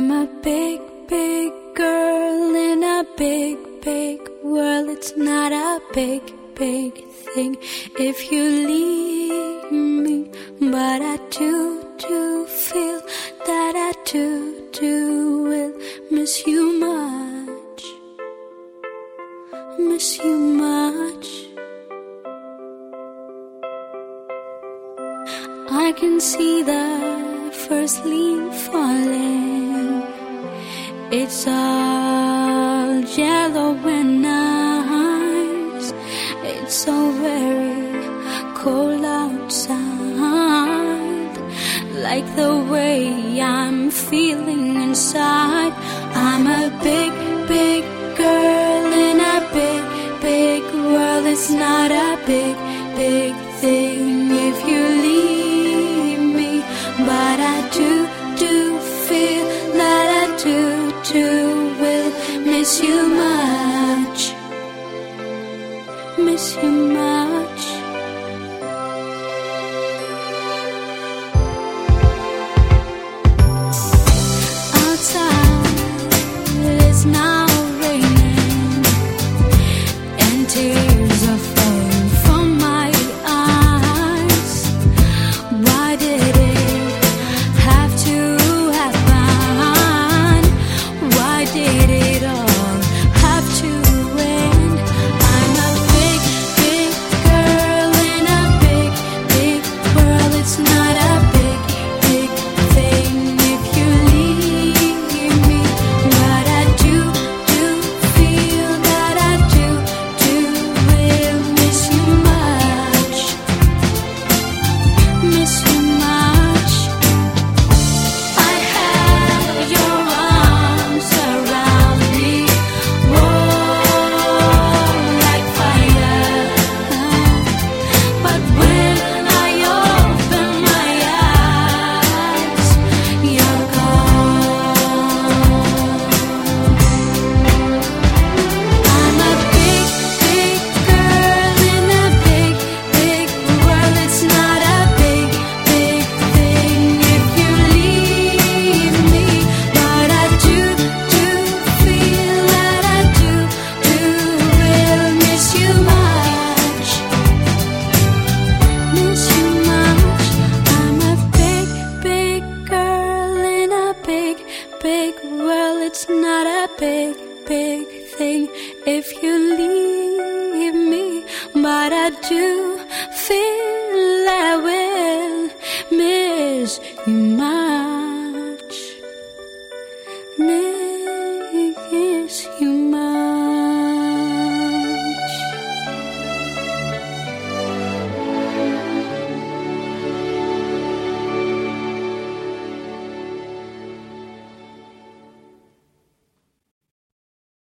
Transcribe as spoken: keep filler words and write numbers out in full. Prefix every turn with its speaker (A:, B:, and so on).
A: I'm a big, big girl in a big, big world. It's not a big, big thing if you leave me, but I do, do feel that I do, do will miss you much, miss you much. I can see the first leaf falling. It's all yellow and nice. It's so very cold outside, like the way I'm feeling inside. I'm a big, big girl in a big, big world. It's not a big, big thing if you leave me, but I do, do feel that I do, do will miss you much, miss you much. Outside it's now raining and tears are falling from my eyes. Why did it have to happen? Why did it all have to end? I'm a big, big girl in a big, big world. It's not a big, big thing if you leave me, but I do, do feel that I do, do will miss you much, miss you much. I have your arms around me, warm like fire, but when I open my eyes, you're gone. I'm a big, big girl in a big, big world. It's not a big, big thing if you leave me, but I do, do feel that I do, do will miss you much, miss you much. I'm a big, big girl in a big, big world. It's not a big, big thing if you leave me, but I do feel I will miss you much, miss you